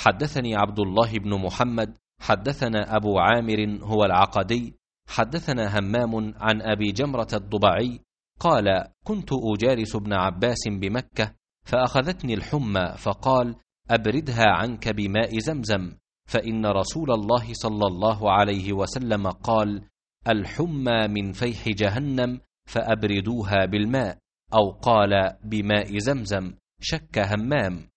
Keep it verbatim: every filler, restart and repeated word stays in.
حدثني عبد الله بن محمد حدثنا أبو عامر هو العقدي حدثنا همام عن أبي جمرة الضبعي قال: كنت أجالس ابن عباس بمكة فأخذتني الحمى فقال: أبردها عنك بماء زمزم، فإن رسول الله صلى الله عليه وسلم قال: الحمى من فيح جهنم فأبردوها بالماء، أو قال بماء زمزم. شك همام.